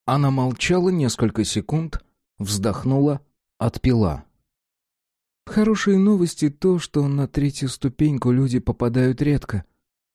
Она молчала несколько секунд, вздохнула, отпила. «Хорошие новости то, что на третью ступеньку люди попадают редко».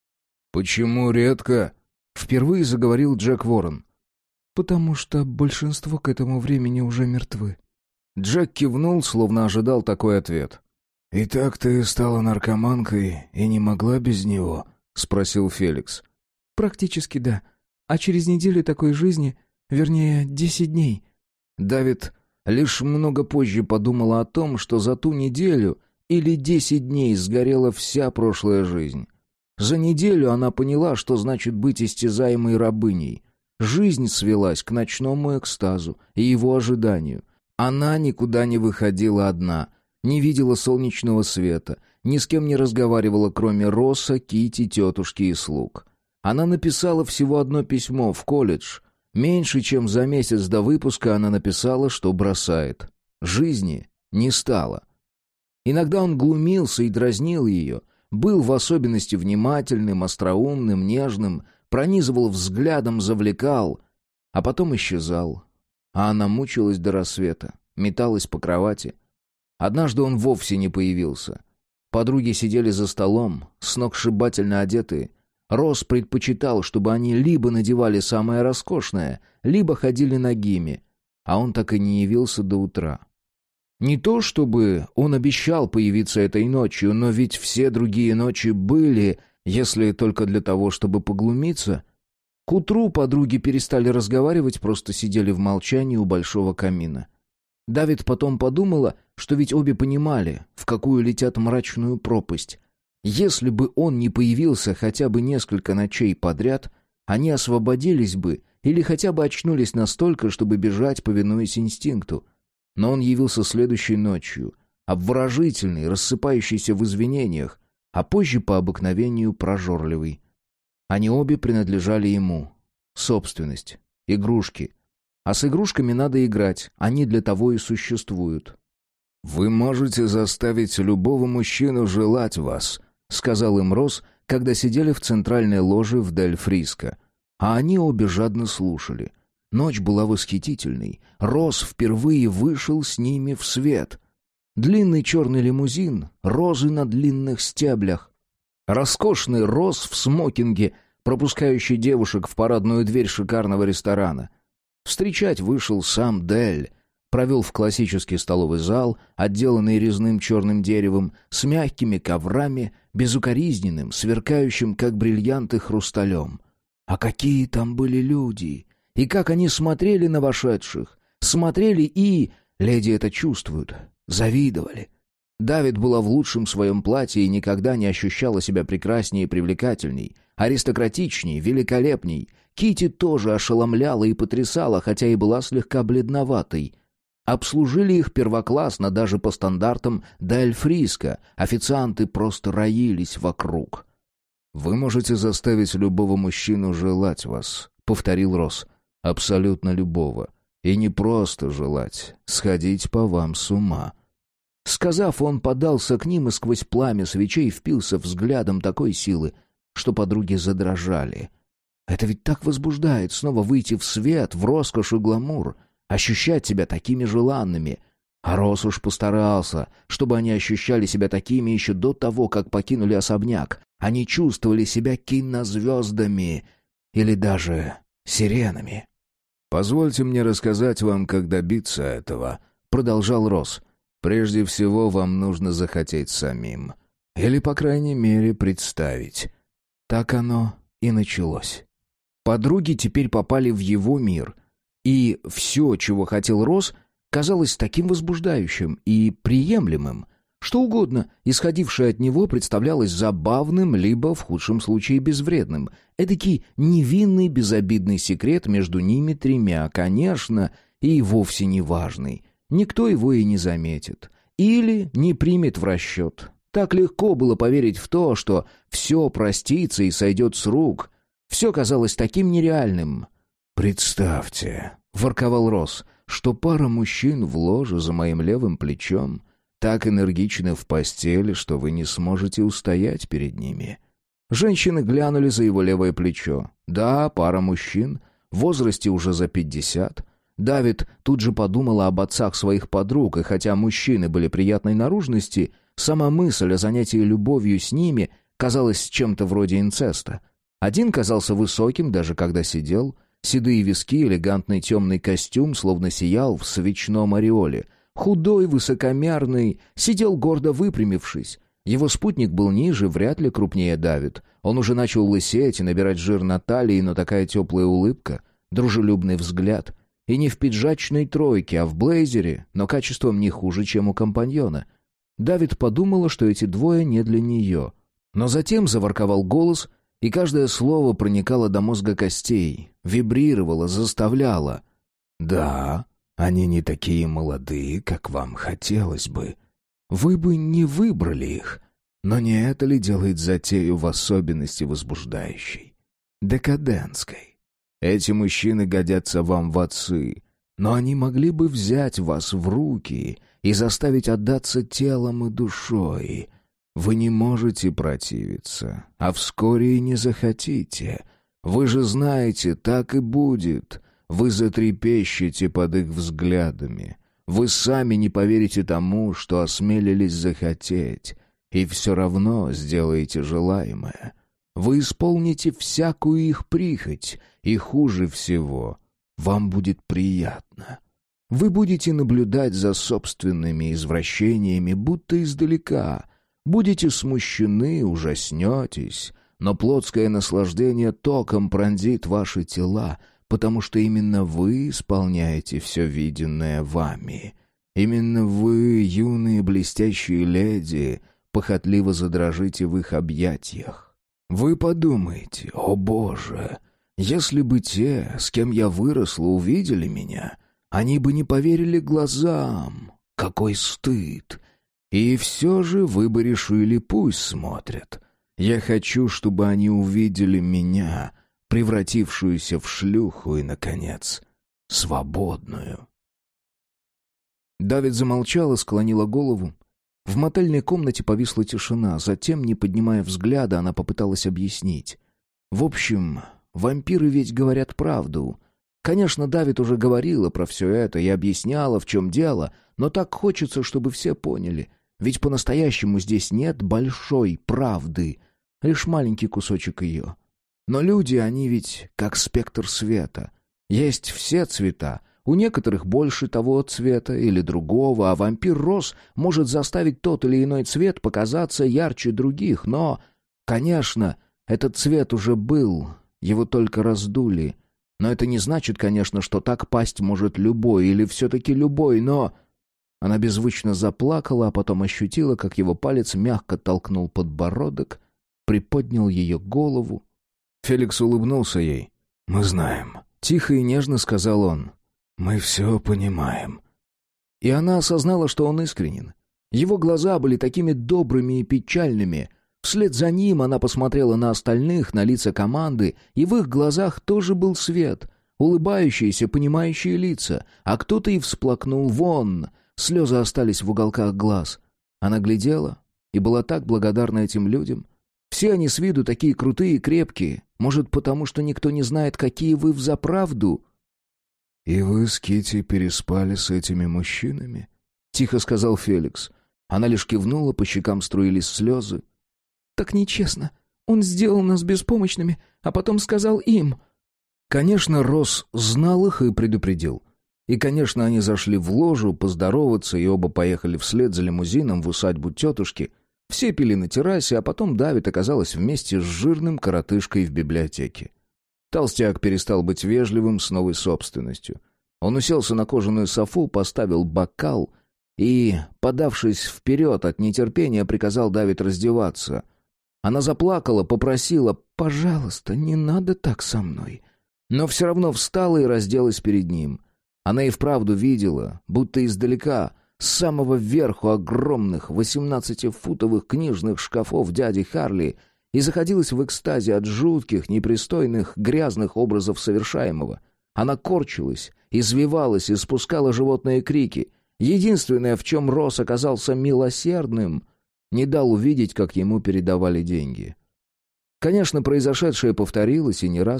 «Почему редко?» — впервые заговорил Джек Уоррен. «Потому что большинство к этому времени уже мертвы». Джек кивнул, словно ожидал такой ответ. «Итак, ты стала наркоманкой и не могла без него?» — спросил Феликс. «Практически да. А через неделю такой жизни, вернее, 10 дней». Давид лишь много позже подумала о том, что за ту неделю или 10 дней сгорела вся прошлая жизнь. За неделю она поняла, что значит быть истязаемой рабыней. Жизнь свелась к ночному экстазу и его ожиданию. Она никуда не выходила одна, не видела солнечного света, ни с кем не разговаривала, кроме Росса, Кити, тетушки и слуг. Она написала всего одно письмо в колледж. Меньше чем за месяц до выпуска она написала, что бросает. Жизни не стало. Иногда он глумился и дразнил ее, был в особенности внимательным, остроумным, нежным, пронизывал взглядом, завлекал, а потом исчезал. А она мучилась до рассвета, металась по кровати. Однажды он вовсе не появился. Подруги сидели за столом, сногсшибательно одетые. Росс предпочитал, чтобы они либо надевали самое роскошное, либо ходили нагими, а он так и не явился до утра. Не то чтобы он обещал появиться этой ночью, но ведь все другие ночи были, если только для того, чтобы поглумиться. К утру подруги перестали разговаривать, просто сидели в молчании у большого камина. Давид потом подумала, что ведь обе понимали, в какую летят мрачную пропасть. Если бы он не появился хотя бы несколько ночей подряд, они освободились бы или хотя бы очнулись настолько, чтобы бежать, повинуясь инстинкту. Но он явился следующей ночью, обворожительный, рассыпающийся в извинениях, а позже по обыкновению прожорливый. Они обе принадлежали ему. Собственность, игрушки. А с игрушками надо играть, они для того и существуют. «Вы можете заставить любого мужчину желать вас», — сказал им Росс, когда сидели в центральной ложе в Дель Фриско. А они обе жадно слушали. Ночь была восхитительной. Росс впервые вышел с ними в свет. Длинный черный лимузин, розы на длинных стеблях. Роскошный Росс в смокинге, пропускающий девушек в парадную дверь шикарного ресторана. Встречать вышел сам Дель. Провел в классический столовый зал, отделанный резным черным деревом, с мягкими коврами, безукоризненным, сверкающим, как бриллианты, хрусталем. А какие там были люди! И как они смотрели на вошедших! Смотрели и, леди это чувствуют, завидовали. Давид была в лучшем своем платье и никогда не ощущала себя прекраснее и привлекательней, аристократичней, великолепней. Кити тоже ошеломляла и потрясала, хотя и была слегка бледноватой. Обслужили их первоклассно даже по стандартам Дель Фриско. Официанты просто роились вокруг. «Вы можете заставить любого мужчину желать вас», — повторил Росс. «Абсолютно любого. И не просто желать, сходить по вам с ума». Сказав, он подался к ним и сквозь пламя свечей впился взглядом такой силы, что подруги задрожали. Это ведь так возбуждает снова выйти в свет, в роскошь и гламур, ощущать себя такими желанными. А Росс уж постарался, чтобы они ощущали себя такими еще до того, как покинули особняк. Они чувствовали себя кинозвездами или даже сиренами. «Позвольте мне рассказать вам, как добиться этого», — продолжал Росс. «Прежде всего, вам нужно захотеть самим. Или, по крайней мере, представить». Так оно и началось. Подруги теперь попали в его мир, и все, чего хотел Росс, казалось таким возбуждающим и приемлемым. Что угодно, исходившее от него, представлялось забавным, либо, в худшем случае, безвредным. Эдакий невинный, безобидный секрет между ними тремя, конечно, и вовсе не важный. Никто его и не заметит. Или не примет в расчет. Так легко было поверить в то, что все простится и сойдет с рук. Все казалось таким нереальным. «Представьте», — ворковал Росс, — «что пара мужчин в ложе за моим левым плечом так энергичны в постели, что вы не сможете устоять перед ними». Женщины глянули за его левое плечо. Да, пара мужчин. в возрасте уже за 50. Давид тут же подумала об отцах своих подруг, и хотя мужчины были приятной наружности, сама мысль о занятии любовью с ними казалась чем-то вроде инцеста. Один казался высоким, даже когда сидел, седые виски, элегантный темный костюм словно сиял в свечном ореоле. Худой, высокомерный, сидел гордо выпрямившись. Его спутник был ниже, вряд ли крупнее Давид. Он уже начал лысеть и набирать жир на талии, но такая теплая улыбка, дружелюбный взгляд. И не в пиджачной тройке, а в блейзере, но качеством не хуже, чем у компаньона. Давид подумала, что эти двое не для нее. Но затем заворковал голос, и каждое слово проникало до мозга костей, вибрировало, заставляло. «Да, они не такие молодые, как вам хотелось бы. Вы бы не выбрали их, но не это ли делает затею в особенности возбуждающей, декадентской? Эти мужчины годятся вам в отцы, но они могли бы взять вас в руки и заставить отдаться телом и душой. Вы не можете противиться, а вскоре и не захотите. Вы же знаете, так и будет. Вы затрепещете под их взглядами. Вы сами не поверите тому, что осмелились захотеть, и все равно сделаете желаемое. Вы исполните всякую их прихоть, и хуже всего, вам будет приятно. Вы будете наблюдать за собственными извращениями, будто издалека. Будете смущены, ужаснетесь, но плотское наслаждение током пронзит ваши тела, потому что именно вы исполняете все виденное вами. Именно вы, юные блестящие леди, похотливо задрожите в их объятиях. Вы подумаете: «О Боже, если бы те, с кем я выросла, увидели меня, они бы не поверили глазам. Какой стыд!» И все же вы бы решили: пусть смотрят. Я хочу, чтобы они увидели меня, превратившуюся в шлюху и, наконец, свободную. Давид замолчала, склонила голову. В мотельной комнате повисла тишина. Затем, не поднимая взгляда, она попыталась объяснить. В общем, вампиры ведь говорят правду. Конечно, Давид уже говорила про все это и объясняла, в чем дело, но так хочется, чтобы все поняли. Ведь по-настоящему здесь нет большой правды, лишь маленький кусочек ее. Но люди, они ведь как спектр света. Есть все цвета. У некоторых больше того цвета или другого, а вампир Росс может заставить тот или иной цвет показаться ярче других. Но, конечно, этот цвет уже был, его только раздули. Но это не значит, конечно, что так пасть может любой или все-таки любой, но... Она беззвучно заплакала, а потом ощутила, как его палец мягко толкнул подбородок, приподнял ее голову. Феликс улыбнулся ей. «Мы знаем», — тихо и нежно сказал он. «Мы все понимаем». И она осознала, что он искренен. Его глаза были такими добрыми и печальными. Вслед за ним она посмотрела на остальных, на лица команды, и в их глазах тоже был свет, улыбающиеся, понимающие лица, а кто-то и всплакнул вон. Слезы остались в уголках глаз. Она глядела и была так благодарна этим людям. Все они с виду такие крутые и крепкие. Может, потому что никто не знает, какие вы взаправду? «И вы с Китти переспали с этими мужчинами?» — тихо сказал Феликс. Она лишь кивнула, по щекам струились слезы. «Так нечестно. Он сделал нас беспомощными, а потом сказал им». Конечно, Росс знал их и предупредил. И, конечно, они зашли в ложу поздороваться, и оба поехали вслед за лимузином в усадьбу тетушки. Все пили на террасе, а потом Давид оказалась вместе с жирным коротышкой в библиотеке. Толстяк перестал быть вежливым с новой собственностью. Он уселся на кожаную софу, поставил бокал и, подавшись вперед от нетерпения, приказал Давид раздеваться. Она заплакала, попросила: «Пожалуйста, не надо так со мной». Но все равно встала и разделась перед ним. Она и вправду видела, будто издалека, с самого верху огромных 18-футовых книжных шкафов дяди Харли, и заходилась в экстазе от жутких, непристойных, грязных образов совершаемого. Она корчилась, извивалась и спускала животные крики. Единственное, в чем Росс оказался милосердным, не дал увидеть, как ему передавали деньги. Конечно, произошедшее повторилось и не раз.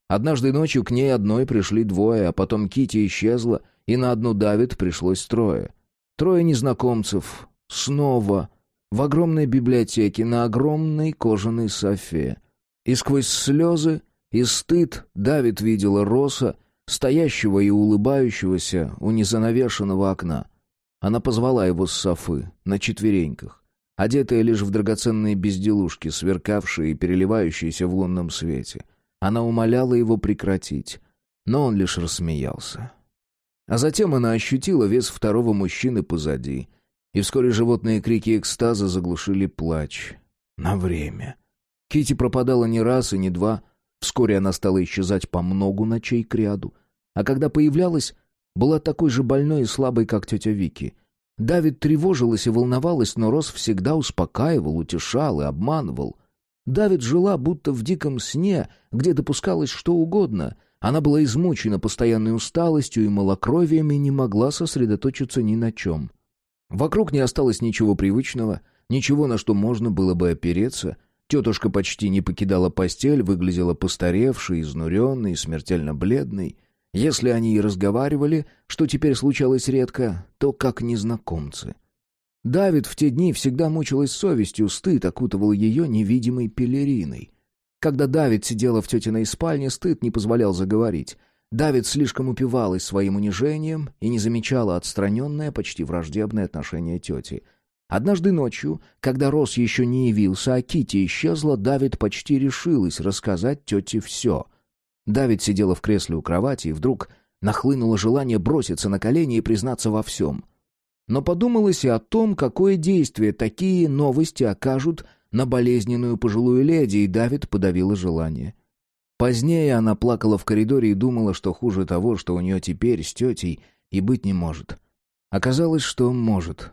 Однажды ночью к ней одной пришли двое, а потом Кити исчезла, и на одну Давид пришлось трое. Трое незнакомцев. Снова. В огромной библиотеке, на огромной кожаной софе. И сквозь слезы и стыд Давид видела Росса, стоящего и улыбающегося у незанавешенного окна. Она позвала его с софы, на четвереньках, одетая лишь в драгоценные безделушки, сверкавшие и переливающиеся в лунном свете. Она умоляла его прекратить, но он лишь рассмеялся. А затем она ощутила вес второго мужчины позади, и вскоре животные крики экстаза заглушили плач. На время. Кити пропадала не раз и не два, вскоре она стала исчезать по многу ночей кряду, а когда появлялась, была такой же больной и слабой, как тетя Вики. Давид тревожилась и волновалась, но Росс всегда успокаивал, утешал и обманывал. Давид жила будто в диком сне, где допускалось что угодно. Она была измучена постоянной усталостью и малокровием и не могла сосредоточиться ни на чем. Вокруг не осталось ничего привычного, ничего, на что можно было бы опереться. Тетушка почти не покидала постель, выглядела постаревшей, изнуренной, смертельно бледной. Если они и разговаривали, что теперь случалось редко, то как незнакомцы. Давид в те дни всегда мучилась совестью, стыд окутывал ее невидимой пелериной. Когда Давид сидела в тетиной спальне, стыд не позволял заговорить. Давид слишком упивалась своим унижением и не замечала отстраненное, почти враждебное отношение тети. Однажды ночью, когда Росс еще не явился, а Кити исчезла, Давид почти решилась рассказать тете все. Давид сидела в кресле у кровати, и вдруг нахлынуло желание броситься на колени и признаться во всем. Но подумалось и о том, какое действие такие новости окажут на болезненную пожилую леди, и Давид подавила желание. Позднее она плакала в коридоре и думала, что хуже того, что у нее теперь с тетей, и быть не может. Оказалось, что может.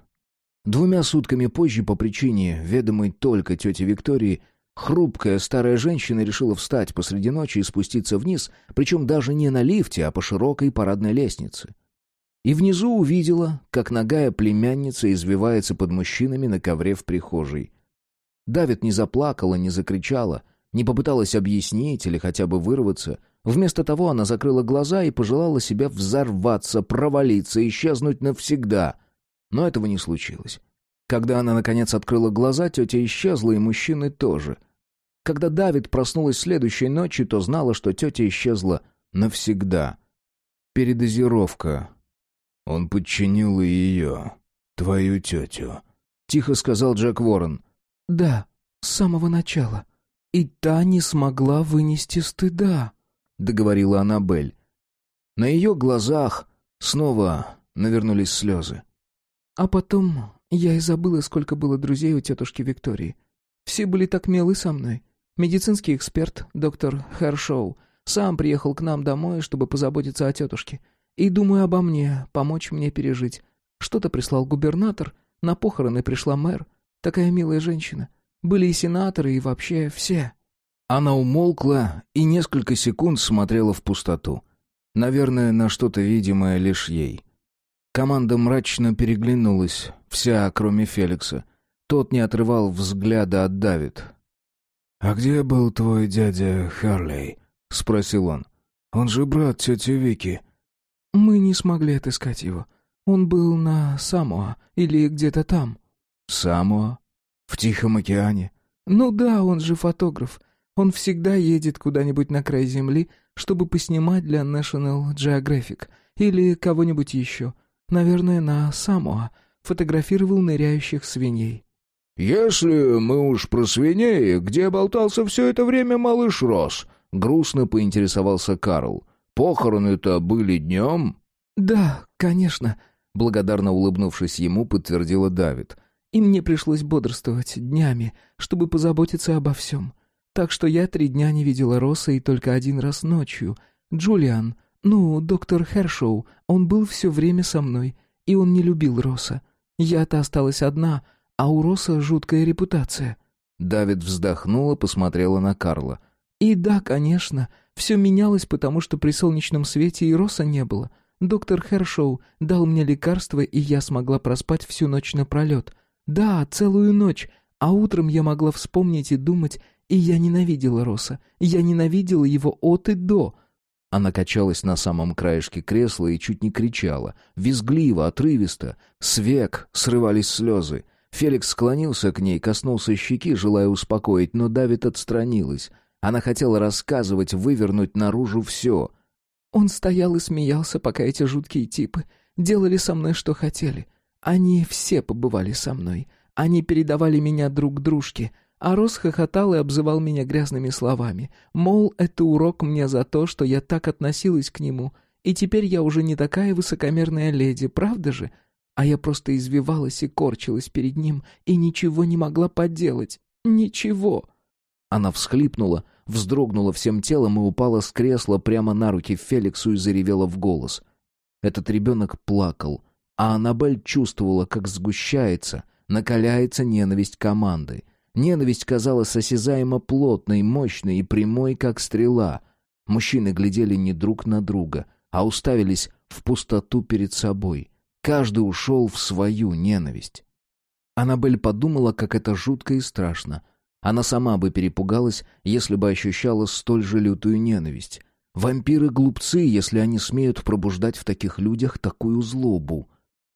2 сутками позже, по причине, ведомой только тете Виктории, хрупкая старая женщина решила встать посреди ночи и спуститься вниз, причем даже не на лифте, а по широкой парадной лестнице. И внизу увидела, как нагая племянница извивается под мужчинами на ковре в прихожей. Давид не заплакала, не закричала, не попыталась объяснить или хотя бы вырваться. Вместо того она закрыла глаза и пожелала себя взорваться, провалиться, исчезнуть навсегда. Но этого не случилось. Когда она, наконец, открыла глаза, тетя исчезла, и мужчины тоже. Когда Давид проснулась следующей ночью, то знала, что тетя исчезла навсегда. Передозировка. Он подчинил и ее, твою тетю, — тихо сказал Джек Уоррен. «Да, с самого начала. И та не смогла вынести стыда», — договорила Аннабель. На ее глазах снова навернулись слезы. «А потом я и забыла, сколько было друзей у тетушки Виктории. Все были так милы со мной. Медицинский эксперт, доктор Хершоу, сам приехал к нам домой, чтобы позаботиться о тетушке. И думаю обо мне, помочь мне пережить. Что-то прислал губернатор, на похороны пришла мэр. Такая милая женщина. Были и сенаторы, и вообще все». Она умолкла и несколько секунд смотрела в пустоту. Наверное, на что-то видимое лишь ей. Команда мрачно переглянулась, вся, кроме Феликса. Тот не отрывал взгляда от Давид. «А где был твой дядя Харлей?» — спросил он. «Он же брат тети Вики». «Мы не смогли отыскать его. Он был на Самоа или где-то там». «Самоа? В Тихом океане?» «Ну да, он же фотограф. Он всегда едет куда-нибудь на край земли, чтобы поснимать для National Geographic или кого-нибудь еще. Наверное, на Самоа. Фотографировал ныряющих свиней». «Если мы уж про свиней, где болтался все это время малыш Росс?» — грустно поинтересовался Карл. «Похороны-то были днем?» «Да, конечно», — благодарно улыбнувшись ему, подтвердила Давид. «И мне пришлось бодрствовать днями, чтобы позаботиться обо всем. Так что я 3 дня не видела Росса и только 1 раз ночью. Джулиан, доктор Хершоу, он был все время со мной, и он не любил Росса. Я-то осталась одна, а у Росса жуткая репутация». Давид вздохнула, посмотрела на Карла. «И да, конечно, все менялось, потому что при солнечном свете и Росса не было. Доктор Хершоу дал мне лекарство, и я смогла проспать всю ночь напролет. Да, целую ночь, а утром я могла вспомнить и думать, И я ненавидела Росса. Я ненавидела его от и до. Она качалась на самом краешке кресла и чуть не кричала. Визгливо, отрывисто. С век срывались слезы. Феликс склонился к ней, коснулся щеки, желая успокоить, но Давид отстранилась. Она хотела рассказывать, вывернуть наружу все. Он стоял и смеялся, пока эти жуткие типы делали со мной, что хотели. Они все побывали со мной. Они передавали меня друг дружке. А Росс хохотал и обзывал меня грязными словами. Мол, это урок мне за то, что я так относилась к нему. И теперь я уже не такая высокомерная леди, правда же? А я просто извивалась и корчилась перед ним, и ничего не могла поделать. Ничего. Она всхлипнула, вздрогнула всем телом и упала с кресла прямо на руки Феликсу и заревела в голос. Этот ребенок плакал, а Аннабель чувствовала, как сгущается, накаляется ненависть команды. Ненависть казалась осязаемо плотной, мощной и прямой, как стрела. Мужчины глядели не друг на друга, а уставились в пустоту перед собой. Каждый ушел в свою ненависть. Аннабель подумала, как это жутко и страшно. Она сама бы перепугалась, если бы ощущала столь же лютую ненависть. Вампиры глупцы, если они смеют пробуждать в таких людях такую злобу.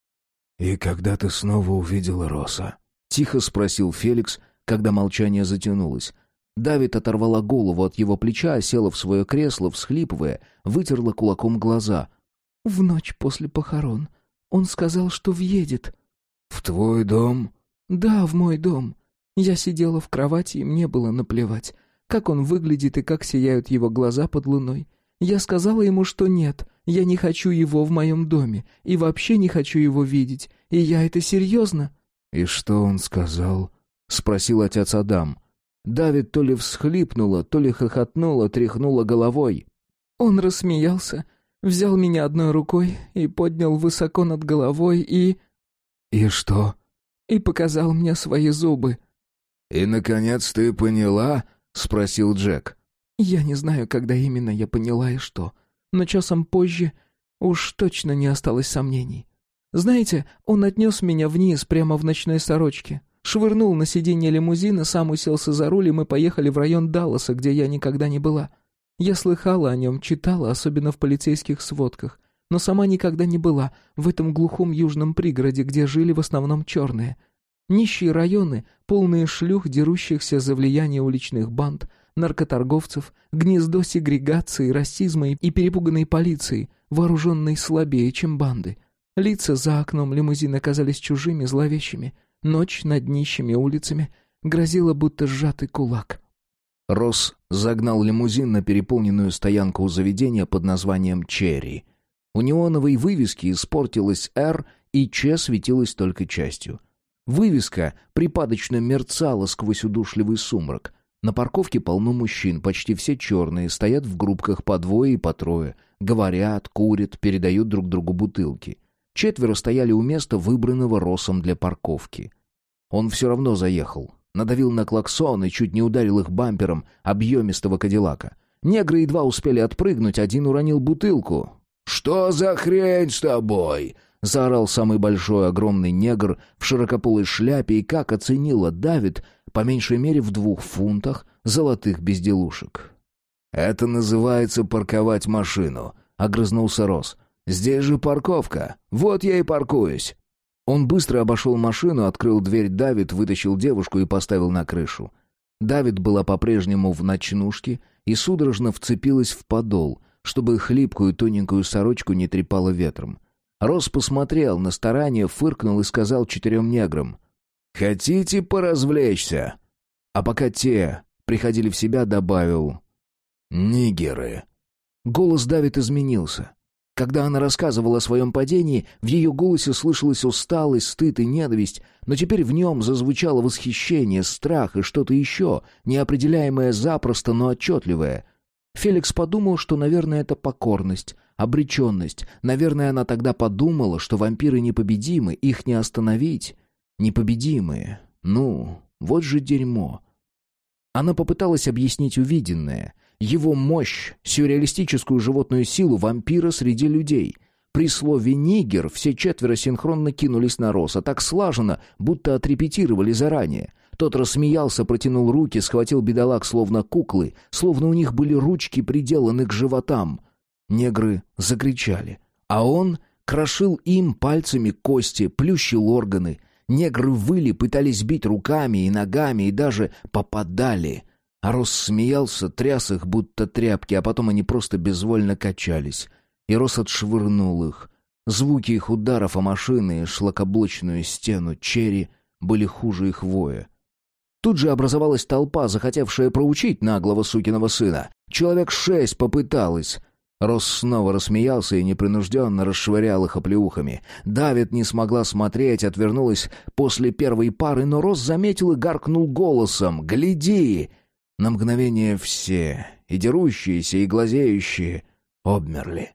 «И когда ты снова увидела Росса?» — тихо спросил Феликс, когда молчание затянулось. Давид оторвала голову от его плеча, села в свое кресло, всхлипывая, вытерла кулаком глаза. «В ночь после похорон. Он сказал, что въедет». «В твой дом?» «Да, в мой дом. Я сидела в кровати, и мне было наплевать, как он выглядит и как сияют его глаза под луной. Я сказала ему, что нет, я не хочу его в моем доме, и вообще не хочу его видеть, и я это серьезно». «И что он сказал?» — спросил отец Адам. Давид то ли всхлипнула, то ли хохотнула, тряхнула головой. Он рассмеялся, взял меня одной рукой и поднял высоко над головой и... «И что?» И показал мне свои зубы. «И, наконец, ты поняла?» — спросил Джек. Я не знаю, когда именно я поняла и что, но часом позже уж точно не осталось сомнений. Знаете, он отнес меня вниз прямо в ночной сорочке, швырнул на сиденье лимузина, сам уселся за руль, и мы поехали в район Далласа, где я никогда не была. Я слыхала о нем, читала, особенно в полицейских сводках, но сама никогда не была в этом глухом южном пригороде, где жили в основном черные. Нищие районы, полные шлюх, дерущихся за влияние уличных банд, наркоторговцев, гнездо сегрегации, расизма и перепуганной полиции, вооруженной слабее, чем банды. Лица за окном лимузина казались чужими, зловещими. Ночь над нищими улицами грозила, будто сжатый кулак. Росс загнал лимузин на переполненную стоянку у заведения под названием «Черри». У неоновой вывески испортилась «Р», и «Ч» светилась только частью. Вывеска припадочно мерцала сквозь удушливый сумрак. На парковке полно мужчин, почти все черные, стоят в группках по двое и по трое, говорят, курят, передают друг другу бутылки. 4 стояли у места, выбранного Россом для парковки. Он все равно заехал. Надавил на клаксон и чуть не ударил их бампером объемистого кадиллака. Негры едва успели отпрыгнуть, один уронил бутылку. «Что за хрень с тобой?» — заорал самый большой огромный негр в широкополой шляпе, и как оценила Давид, по меньшей мере в 2 фунтах золотых безделушек. «Это называется парковать машину», — огрызнулся Росс. «Здесь же парковка. Вот я и паркуюсь». Он быстро обошел машину, открыл дверь Давид, вытащил девушку и поставил на крышу. Давид была по-прежнему в ночнушке и судорожно вцепилась в подол, чтобы хлипкую тоненькую сорочку не трепало ветром. Росс посмотрел на старание, фыркнул и сказал 4 неграм: «Хотите поразвлечься?» А пока те приходили в себя, добавил: «Нигеры». Голос Давид изменился. Когда она рассказывала о своем падении, в ее голосе слышалась усталость, стыд и ненависть, но теперь в нем зазвучало восхищение, страх и что-то еще, неопределяемое запросто, но отчетливое. Феликс подумал, что, наверное, это покорность, обреченность. Наверное, она тогда подумала, что вампиры непобедимы, их не остановить. Непобедимые. Ну, вот же дерьмо. Она попыталась объяснить увиденное. Его мощь, сюрреалистическую животную силу вампира среди людей. При слове «нигер» все 4 синхронно кинулись на Росса, так слаженно, будто отрепетировали заранее. Тот рассмеялся, протянул руки, схватил бедолаг словно куклы, словно у них были ручки приделаны к животам. Негры закричали, а он крошил им пальцами кости, плющил органы. Негры выли, пытались бить руками и ногами, и даже попадали. А Росс смеялся, тряс их, будто тряпки, а потом они просто безвольно качались. И Росс отшвырнул их. Звуки их ударов о машины и шлакоблочную стену Черри были хуже их воя. Тут же образовалась толпа, захотевшая проучить наглого сукиного сына. Человек 6 попыталось. Росс снова рассмеялся и непринужденно расшвырял их оплеухами. Давид не смогла смотреть, отвернулась после первой пары, но Росс заметил и гаркнул голосом: «Гляди!» На мгновение все, и дерущиеся, и глазеющие, обмерли.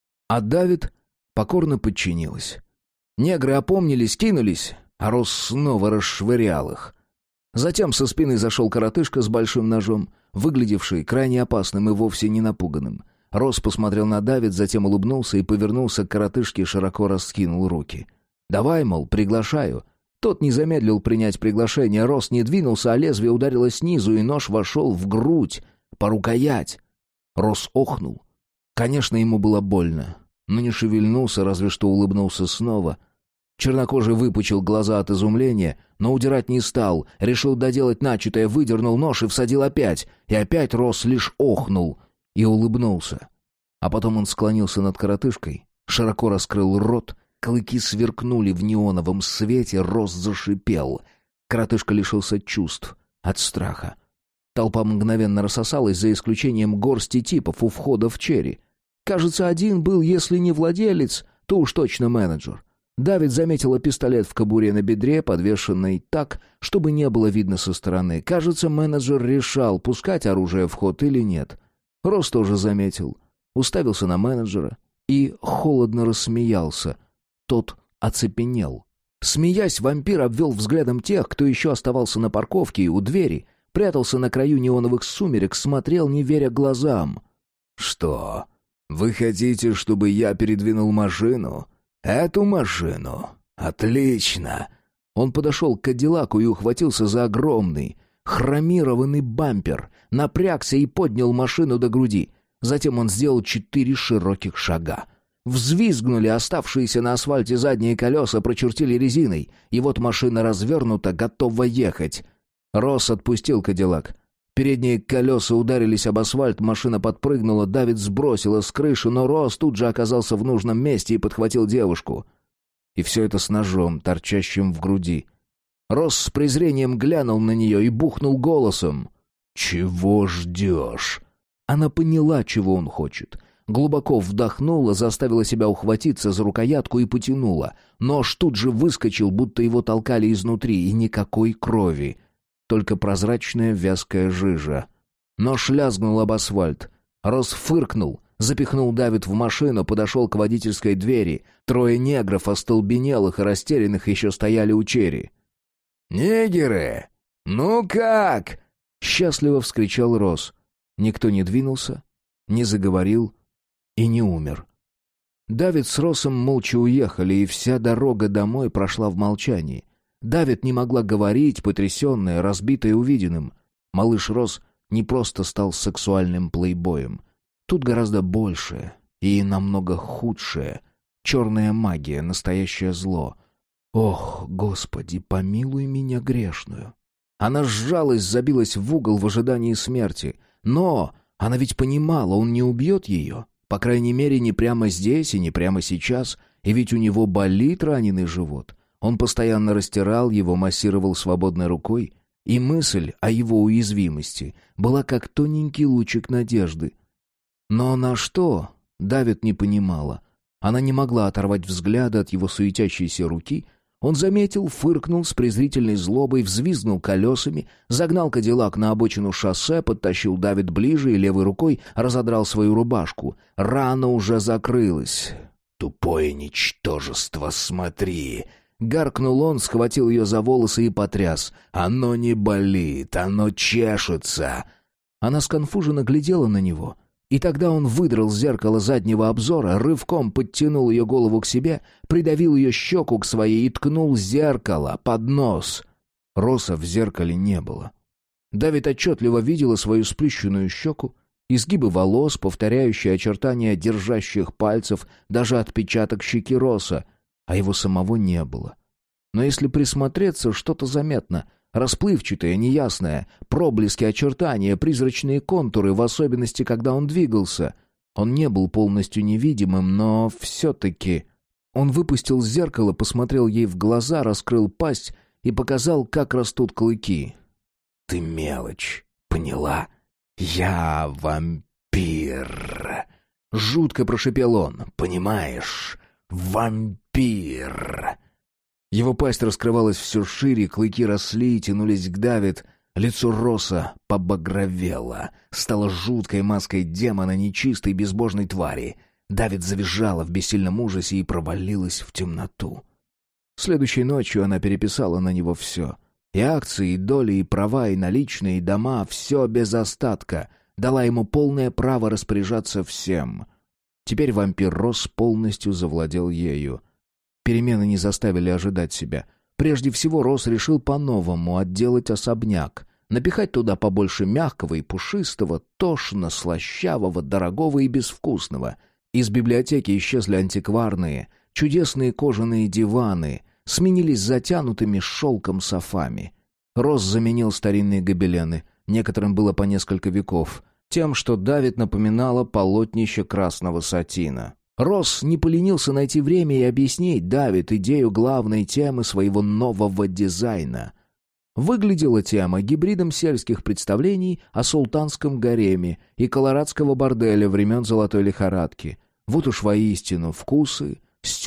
А Давид покорно подчинилась. Негры опомнились, кинулись, а Росс снова расшвырял их. Затем со спины зашел коротышка с большим ножом, выглядевший крайне опасным и вовсе не напуганным. Росс посмотрел на Давид, затем улыбнулся и повернулся к коротышке, широко раскинул руки. «Давай, мол, приглашаю». Тот не замедлил принять приглашение. Росс не двинулся, а лезвие ударило снизу, и нож вошел в грудь, по рукоять. Росс охнул. Конечно, ему было больно, но не шевельнулся, разве что улыбнулся снова. Чернокожий выпучил глаза от изумления, но удирать не стал, решил доделать начатое, выдернул нож и всадил опять. И опять Росс лишь охнул и улыбнулся. А потом он склонился над коротышкой, широко раскрыл рот, клыки сверкнули в неоновом свете, Росс зашипел. Коротышка лишился чувств от страха. Толпа мгновенно рассосалась, за исключением горсти типов у входа в Черри. Кажется, один был, если не владелец, то уж точно менеджер. Давид заметила пистолет в кобуре на бедре, подвешенный так, чтобы не было видно со стороны. Кажется, менеджер решал, пускать оружие в ход или нет. Росс тоже заметил. Уставился на менеджера и холодно рассмеялся. Тот оцепенел. Смеясь, вампир обвел взглядом тех, кто еще оставался на парковке и у двери, прятался на краю неоновых сумерек, смотрел, не веря глазам. «Что? Вы хотите, чтобы я передвинул машину? Эту машину? Отлично!» Он подошел к Кадиллаку и ухватился за огромный, хромированный бампер, напрягся и поднял машину до груди. Затем он сделал 4 широких шага. Взвизгнули оставшиеся на асфальте задние колеса, прочертили резиной, и вот машина развернута, готова ехать. Росс отпустил Кадиллак. Передние колеса ударились об асфальт, машина подпрыгнула, Давид сбросила с крыши, но Росс тут же оказался в нужном месте и подхватил девушку. И все это с ножом, торчащим в груди. Росс с презрением глянул на нее и бухнул голосом: «Чего ждешь?» Она поняла, чего он хочет. Глубоко вдохнула, заставила себя ухватиться за рукоятку и потянула. Нож тут же выскочил, будто его толкали изнутри, и никакой крови. Только прозрачная вязкая жижа. Нож лязгнул об асфальт. Росс фыркнул, запихнул Давид в машину, подошел к водительской двери. 3 негров, остолбенелых и растерянных, еще стояли у Черри. «Нигеры! Ну как?» — счастливо вскричал Росс. Никто не двинулся, не заговорил и не умер. Давид с Россом молча уехали, и вся дорога домой прошла в молчании. Давид не могла говорить, потрясенная, разбитая увиденным. Малыш Росс не просто стал сексуальным плейбоем. Тут гораздо большее и намного худшее. Черная магия, настоящее зло. Ох, Господи, помилуй меня грешную. Она сжалась, забилась в угол в ожидании смерти. Но она ведь понимала, он не убьет ее. По крайней мере, не прямо здесь и не прямо сейчас. И ведь у него болит раненый живот. Он постоянно растирал его, массировал свободной рукой. И мысль о его уязвимости была как тоненький лучик надежды. Но на что? Давид не понимала. Она не могла оторвать взгляда от его суетящейся руки. Он заметил, фыркнул с презрительной злобой, взвизгнул колесами, загнал Кадиллак на обочину шоссе, подтащил Давид ближе и левой рукой разодрал свою рубашку. Рана уже закрылась. «Тупое ничтожество, смотри!» Гаркнул он, схватил ее за волосы и потряс. «Оно не болит, оно чешется!» Она сконфуженно глядела на него. И тогда он выдрал зеркало заднего обзора, рывком подтянул ее голову к себе, придавил ее щеку к своей и ткнул зеркало под нос. Росса в зеркале не было. Давид отчетливо видела свою сплющенную щеку, изгибы волос, повторяющие очертания держащих пальцев, даже отпечаток щеки Росса, а его самого не было. Но если присмотреться, что-то заметно. Расплывчатое, неясное, проблески очертания, призрачные контуры, в особенности, когда он двигался. Он не был полностью невидимым, но все-таки... Он выпустил зеркало, посмотрел ей в глаза, раскрыл пасть и показал, как растут клыки. «Ты мелочь, поняла? Я вампир!» Жутко прошипел он. «Понимаешь? Вампир!» Его пасть раскрывалась все шире, клыки росли и тянулись к Давид. Лицо Росса побагровело, стало жуткой маской демона, нечистой безбожной твари. Давид завизжала в бессильном ужасе и провалилась в темноту. Следующей ночью она переписала на него все. И акции, и доли, и права, и наличные, и дома, все без остатка. Дала ему полное право распоряжаться всем. Теперь вампир Росс полностью завладел ею. Перемены не заставили ожидать себя. Прежде всего Росс решил по-новому отделать особняк, напихать туда побольше мягкого и пушистого, тошно-слащавого, дорогого и безвкусного. Из библиотеки исчезли антикварные, чудесные кожаные диваны, сменились затянутыми шелком софами. Росс заменил старинные гобелены, некоторым было по несколько веков, тем, что Давид напоминало полотнище красного сатина. Росс не поленился найти время и объяснить Давид идею главной темы своего нового дизайна. Выглядела тема гибридом сельских представлений о султанском гареме и колорадского борделя времен золотой лихорадки. Вот уж воистину вкусы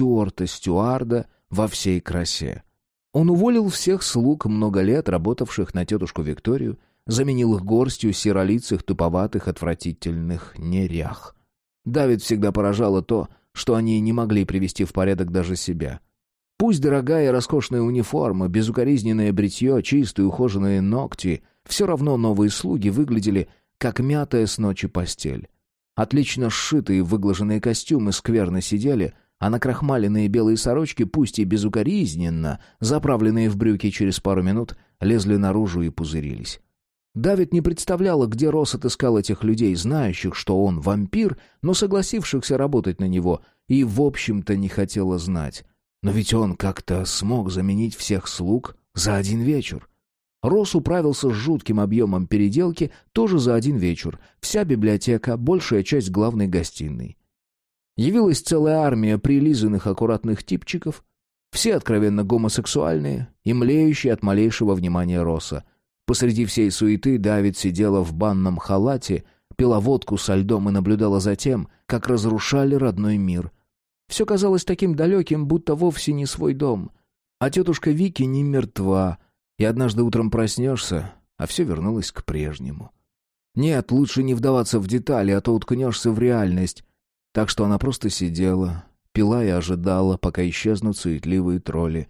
Стюарта во всей красе. Он уволил всех слуг, много лет работавших на тетушку Викторию, заменил их горстью серолицых, туповатых, отвратительных нерях. Давид всегда поражало то, что они не могли привести в порядок даже себя. Пусть дорогая и роскошная униформа, безукоризненное бритье, чистые ухоженные ногти, все равно новые слуги выглядели, как мятая с ночи постель. Отлично сшитые выглаженные костюмы скверно сидели, а накрахмаленные белые сорочки, пусть и безукоризненно, заправленные в брюки через пару минут, лезли наружу и пузырились. Давид не представляла, где Росс отыскал этих людей, знающих, что он вампир, но согласившихся работать на него, и, в общем-то, не хотела знать. Но ведь он как-то смог заменить всех слуг за один вечер. Росс управился с жутким объемом переделки тоже за один вечер. Вся библиотека, большая часть главной гостиной. Явилась целая армия прилизанных аккуратных типчиков, все откровенно гомосексуальные и млеющие от малейшего внимания Росса. Посреди всей суеты Давид сидела в банном халате, пила водку со льдом и наблюдала за тем, как разрушали родной мир. Все казалось таким далеким, будто вовсе не свой дом. А тетушка Вики не мертва, и однажды утром проснешься, а все вернулось к прежнему. Нет, лучше не вдаваться в детали, а то уткнешься в реальность. Так что она просто сидела, пила и ожидала, пока исчезнут суетливые тролли.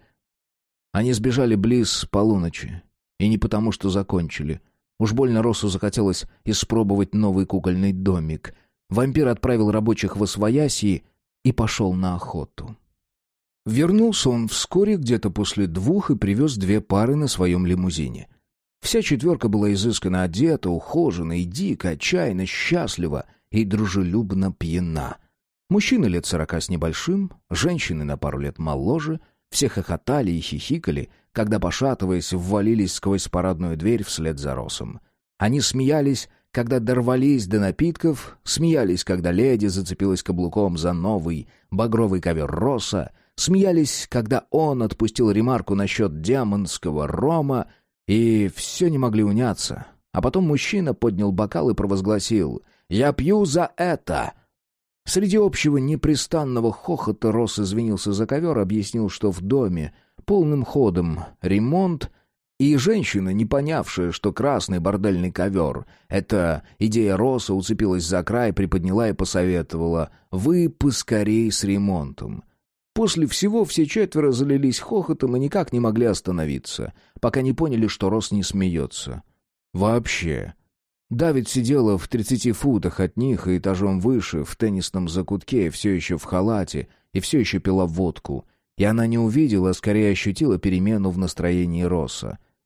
Они сбежали близ полуночи. И не потому, что закончили. Уж больно Россу захотелось испробовать новый кукольный домик. Вампир отправил рабочих восвояси и пошел на охоту. Вернулся он вскоре, где-то после 2, и привез 2 пары на своем лимузине. Вся четверка была изысканно одета, ухожена и дико, отчаянно, счастлива и дружелюбно пьяна. Мужчины лет 40 с небольшим, женщины на пару лет моложе, все хохотали и хихикали, когда, пошатываясь, ввалились сквозь парадную дверь вслед за Россом. Они смеялись, когда дорвались до напитков, смеялись, когда леди зацепилась каблуком за новый багровый ковер Росса, смеялись, когда он отпустил ремарку насчет демонского рома, и все не могли уняться. А потом мужчина поднял бокал и провозгласил: «Я пью за это!» Среди общего непрестанного хохота Росс извинился за ковер, объяснил, что в доме полным ходом ремонт, и женщина, не понявшая, что красный бордельный ковер — это идея Росса, уцепилась за край, приподняла и посоветовала: «Вы поскорей с ремонтом». После всего все 4 залились хохотом и никак не могли остановиться, пока не поняли, что Росс не смеется. Вообще. Давид сидела в 30 футах от них и этажом выше, в теннисном закутке, все еще в халате, и все еще пила водку. И она не увидела, а скорее ощутила перемену в настроении Росса.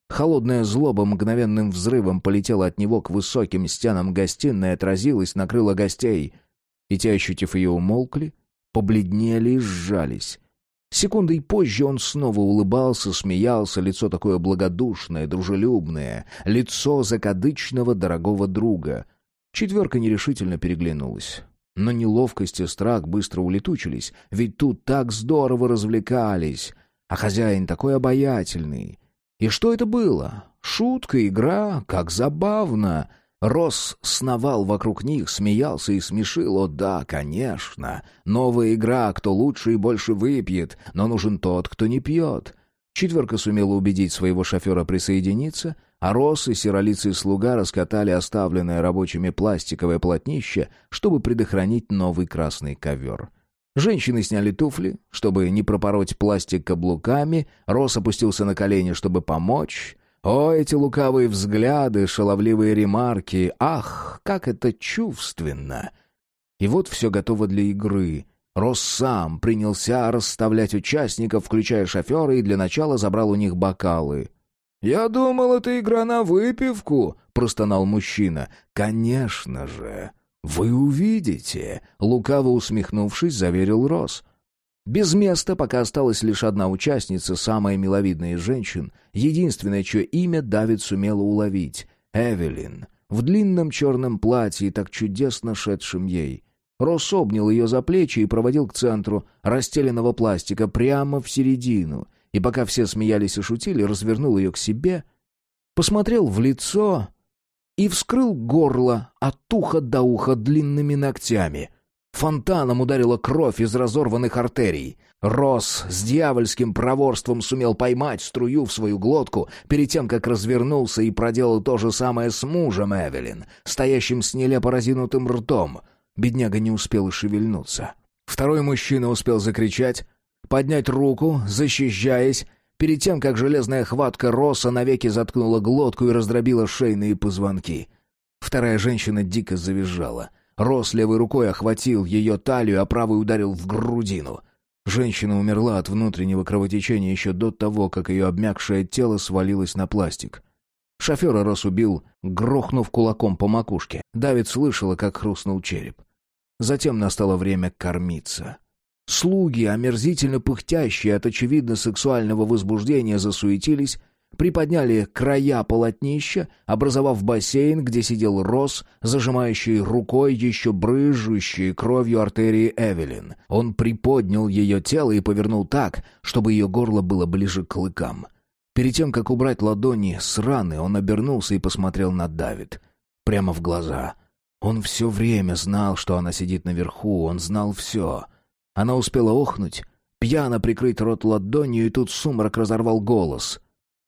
Холодная злоба мгновенным взрывом полетела от него к высоким стенам гостиной, отразилась, накрыла гостей. И те, ощутив ее, умолкли, побледнели и сжались. Секундой позже он снова улыбался, смеялся, лицо такое благодушное, дружелюбное, лицо закадычного дорогого друга. Четверка нерешительно переглянулась. Но неловкость и страх быстро улетучились, ведь тут так здорово развлекались, а хозяин такой обаятельный. И что это было? Шутка, игра, как забавно! Росс сновал вокруг них, смеялся и смешил. О да, конечно, новая игра, кто лучше и больше выпьет, но нужен тот, кто не пьет. Четверка сумела убедить своего шофера присоединиться, а Росс и серолицый слуга раскатали оставленное рабочими пластиковое полотнище, чтобы предохранить новый красный ковер. Женщины сняли туфли, чтобы не пропороть пластик каблуками. Росс опустился на колени, чтобы помочь. О, эти лукавые взгляды, шаловливые ремарки! Ах, как это чувственно! И вот все готово для игры. Росс сам принялся расставлять участников, включая шофера, и для начала забрал у них бокалы. «Я думал, это игра на выпивку», — простонал мужчина. «Конечно же! Вы увидите!» — лукаво усмехнувшись, заверил Росс. Без места пока осталась лишь одна участница, самая миловидная из женщин, единственное, чье имя Давид сумела уловить — Эвелин, в длинном черном платье, так чудесно шедшем ей. Росс обнял ее за плечи и проводил к центру расстеленного пластика, прямо в середину, и пока все смеялись и шутили, развернул ее к себе, посмотрел в лицо и вскрыл горло от уха до уха длинными ногтями. Фонтаном ударила кровь из разорванных артерий. Росс с дьявольским проворством сумел поймать струю в свою глотку перед тем, как развернулся и проделал то же самое с мужем Эвелин, стоящим с нелепо разинутым ртом. Бедняга не успел и шевельнуться. Второй мужчина успел закричать, поднять руку, защищаясь, перед тем, как железная хватка Росса навеки заткнула глотку и раздробила шейные позвонки. Вторая женщина дико завизжала. Росс левой рукой охватил ее талию, а правой ударил в грудину. Женщина умерла от внутреннего кровотечения еще до того, как ее обмякшее тело свалилось на пластик. Шофера Росс убил, грохнув кулаком по макушке. Давид слышала, как хрустнул череп. Затем настало время кормиться. Слуги, омерзительно пыхтящие от очевидно сексуального возбуждения, засуетились, приподняли края полотнища, образовав бассейн, где сидел Росс, зажимающий рукой еще брызжущие кровью артерии Эвелин. Он приподнял ее тело и повернул так, чтобы ее горло было ближе к клыкам. Перед тем, как убрать ладони с раны, он обернулся и посмотрел на Давид. Прямо в глаза. Он все время знал, что она сидит наверху, он знал все. Она успела охнуть, пьяно прикрыть рот ладонью, и тут сумрак разорвал голос.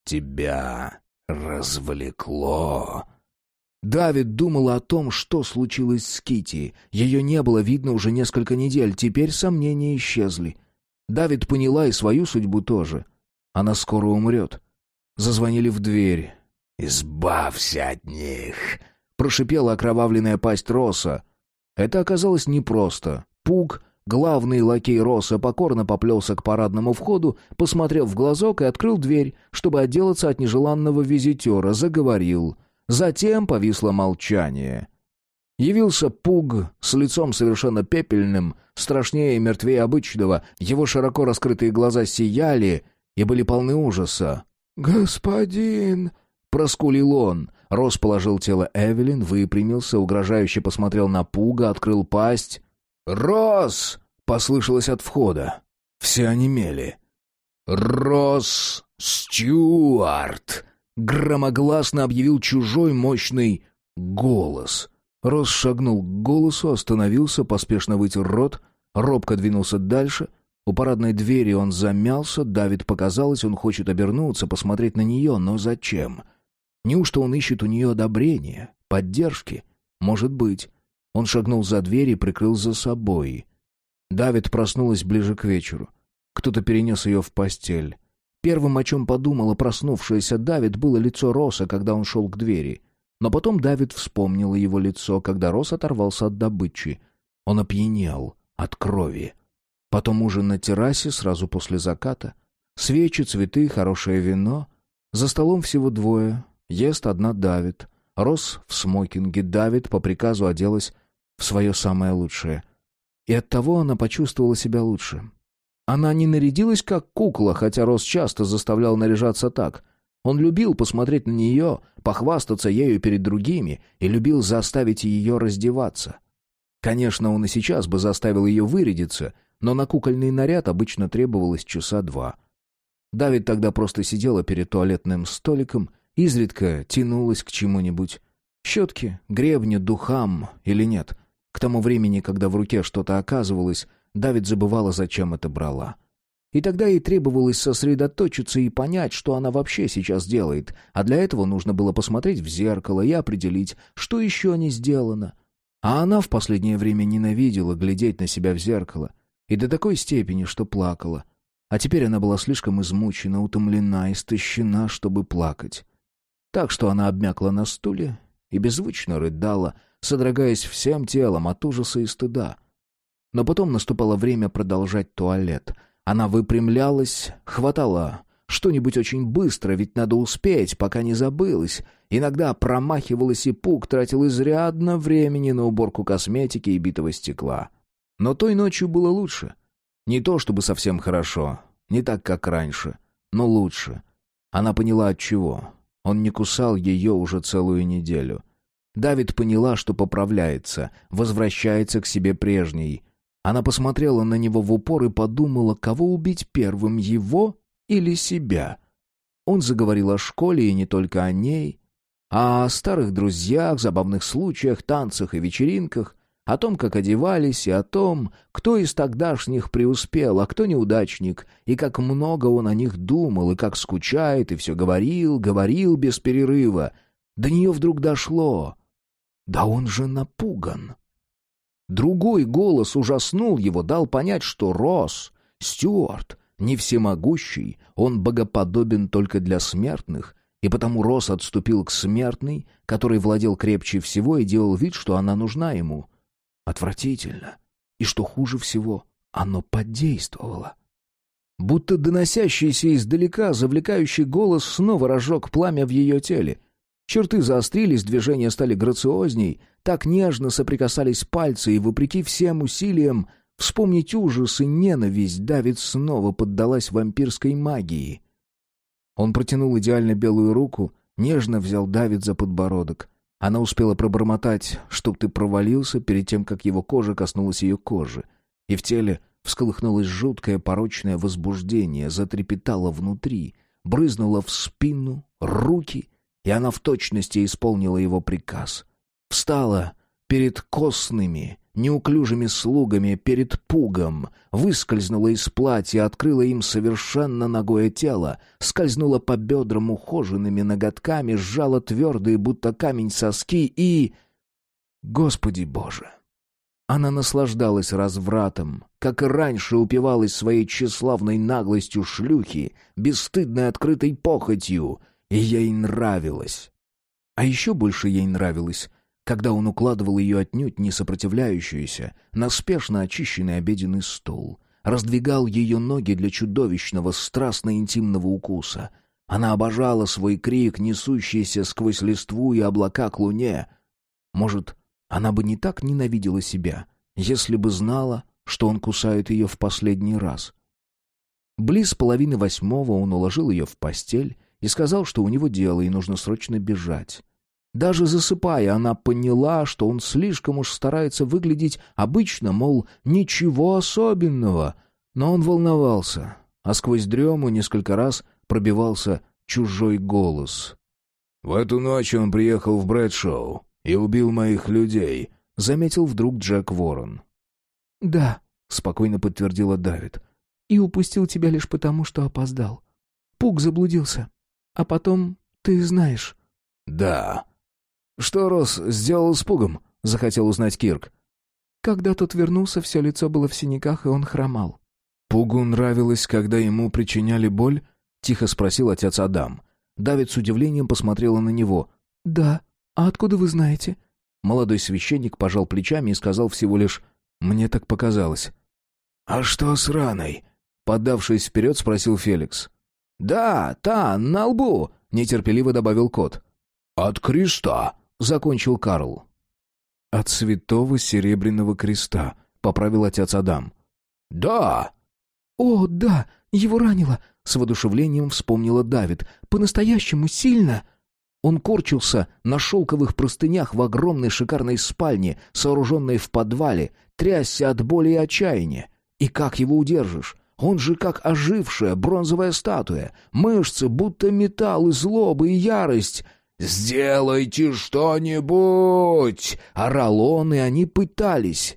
«Тебя развлекло». Давид думал о том, что случилось с Китти. Ее не было видно уже несколько недель, теперь сомнения исчезли. Давид поняла и свою судьбу тоже. Она скоро умрет. Зазвонили в дверь. «Избавься от них», — прошипела окровавленная пасть Росса. Это оказалось непросто. Пуг, главный лакей Росса, покорно поплелся к парадному входу, посмотрел в глазок и открыл дверь, чтобы отделаться от нежеланного визитера, заговорил. Затем повисло молчание. Явился Пуг с лицом совершенно пепельным, страшнее и мертвее обычного. Его широко раскрытые глаза сияли и были полны ужаса. «Господин!» — проскулил он. Росс положил тело Эвелин, выпрямился, угрожающе посмотрел на Пуга, открыл пасть. «Росс!» — послышалось от входа. Все онемели. «Росс Стюарт!» — громогласно объявил чужой мощный голос. Росс шагнул к голосу, остановился, поспешно вытер рот, робко двинулся дальше. У парадной двери он замялся, Давид показалось, он хочет обернуться, посмотреть на нее, но зачем? Неужто он ищет у нее одобрения, поддержки? Может быть. Он шагнул за дверь и прикрыл за собой. Давид проснулась ближе к вечеру. Кто-то перенес ее в постель. Первым, о чем подумала проснувшаяся Давид, было лицо Росса, когда он шел к двери. Но потом Давид вспомнила его лицо, когда Росс оторвался от добычи. Он опьянел от крови. Потом ужин на террасе сразу после заката. Свечи, цветы, хорошее вино. За столом всего двое. Ест одна Давид. Росс в смокинге. Давид по приказу оделась в свое самое лучшее. И оттого она почувствовала себя лучше. Она не нарядилась как кукла, хотя Росс часто заставлял наряжаться так. Он любил посмотреть на нее, похвастаться ею перед другими и любил заставить ее раздеваться. Конечно, он и сейчас бы заставил ее вырядиться, но на кукольный наряд обычно требовалось часа 2. Давид тогда просто сидела перед туалетным столиком, изредка тянулась к чему-нибудь. Щетке, гребню, духам или нет. К тому времени, когда в руке что-то оказывалось, Давид забывала, зачем это брала. И тогда ей требовалось сосредоточиться и понять, что она вообще сейчас делает, а для этого нужно было посмотреть в зеркало и определить, что еще не сделано. А она в последнее время ненавидела глядеть на себя в зеркало, и до такой степени, что плакала. А теперь она была слишком измучена, утомлена, истощена, чтобы плакать. Так что она обмякла на стуле и беззвучно рыдала, содрогаясь всем телом от ужаса и стыда. Но потом наступало время продолжать туалет. Она выпрямлялась, хватала что-нибудь очень быстро, ведь надо успеть, пока не забылась. Иногда промахивалась, и Пуг тратил изрядно времени на уборку косметики и битого стекла. Но той ночью было лучше. Не то чтобы совсем хорошо, не так, как раньше, но лучше. Она поняла, отчего. Он не кусал ее уже целую неделю. Давид поняла, что поправляется, возвращается к себе прежней. Она посмотрела на него в упор и подумала, кого убить первым, его или себя. Он заговорил о школе и не только о ней, а о старых друзьях, забавных случаях, танцах и вечеринках, о том, как одевались, и о том, кто из тогдашних преуспел, а кто неудачник, и как много он о них думал, и как скучает, и все говорил без перерыва. До нее вдруг дошло. Да он же напуган. Другой голос ужаснул его, дал понять, что Росс, Стюарт, не всемогущий, он богоподобен только для смертных, и потому Росс отступил к смертной, который владел крепче всего и делал вид, что она нужна ему. Отвратительно. И что хуже всего, оно подействовало. Будто доносящийся издалека завлекающий голос снова разжег пламя в ее теле. Черты заострились, движения стали грациозней, так нежно соприкасались пальцы, и, вопреки всем усилиям вспомнить ужас и ненависть, Давид снова поддалась вампирской магии. Он протянул идеально белую руку, нежно взял Давид за подбородок. Она успела пробормотать, чтоб ты провалился, перед тем, как его кожа коснулась ее кожи. И в теле всколыхнулось жуткое порочное возбуждение, затрепетало внутри, брызнуло в спину, руки, и она в точности исполнила его приказ. Встала перед косными, неуклюжими слугами, перед Пугом, выскользнула из платья, открыла им совершенно нагое тело, скользнула по бедрам ухоженными ноготками, сжала твердые, будто камень, соски и... Господи Боже! Она наслаждалась развратом, как и раньше упивалась своей тщеславной наглостью шлюхи, бесстыдной открытой похотью, и ей нравилось. А еще больше ей нравилось, когда он укладывал ее отнюдь не сопротивляющуюся на спешно очищенный обеденный стол, раздвигал ее ноги для чудовищного, страстно-интимного укуса. Она обожала свой крик, несущийся сквозь листву и облака к луне. Может, она бы не так ненавидела себя, если бы знала, что он кусает ее в последний раз. Близ 7:30 он уложил ее в постель и сказал, что у него дело и нужно срочно бежать. Даже засыпая, она поняла, что он слишком уж старается выглядеть обычно, мол, ничего особенного. Но он волновался, а сквозь дрему несколько раз пробивался чужой голос. «В эту ночь он приехал в Брэдшоу и убил моих людей», — заметил вдруг Джек Ворон. «Да», — спокойно подтвердила Давид. «И упустил тебя лишь потому, что опоздал. Пуг заблудился. А потом, ты знаешь...» «Да». «Что Росс сделал с Пугом?» — захотел узнать Кирк. Когда тот вернулся, все лицо было в синяках, и он хромал. «Пугу нравилось, когда ему причиняли боль?» — тихо спросил отец Адам. Давид с удивлением посмотрела на него. «Да. А откуда вы знаете?» Молодой священник пожал плечами и сказал всего лишь «мне так показалось». «А что с раной?» — подавшись вперед, спросил Феликс. «Да, та, на лбу!» — нетерпеливо добавил кот. «От креста», — закончил Карл. «От святого серебряного креста», — поправил отец Адам. «Да». «О, да, его ранило», — с воодушевлением вспомнила Давид. «По-настоящему сильно». Он корчился на шелковых простынях в огромной шикарной спальне, сооруженной в подвале, трясся от боли и отчаяния. И как его удержишь? Он же как ожившая бронзовая статуя. Мышцы будто металл и злоба, и ярость. «Сделайте что-нибудь!» — орал он, и они пытались.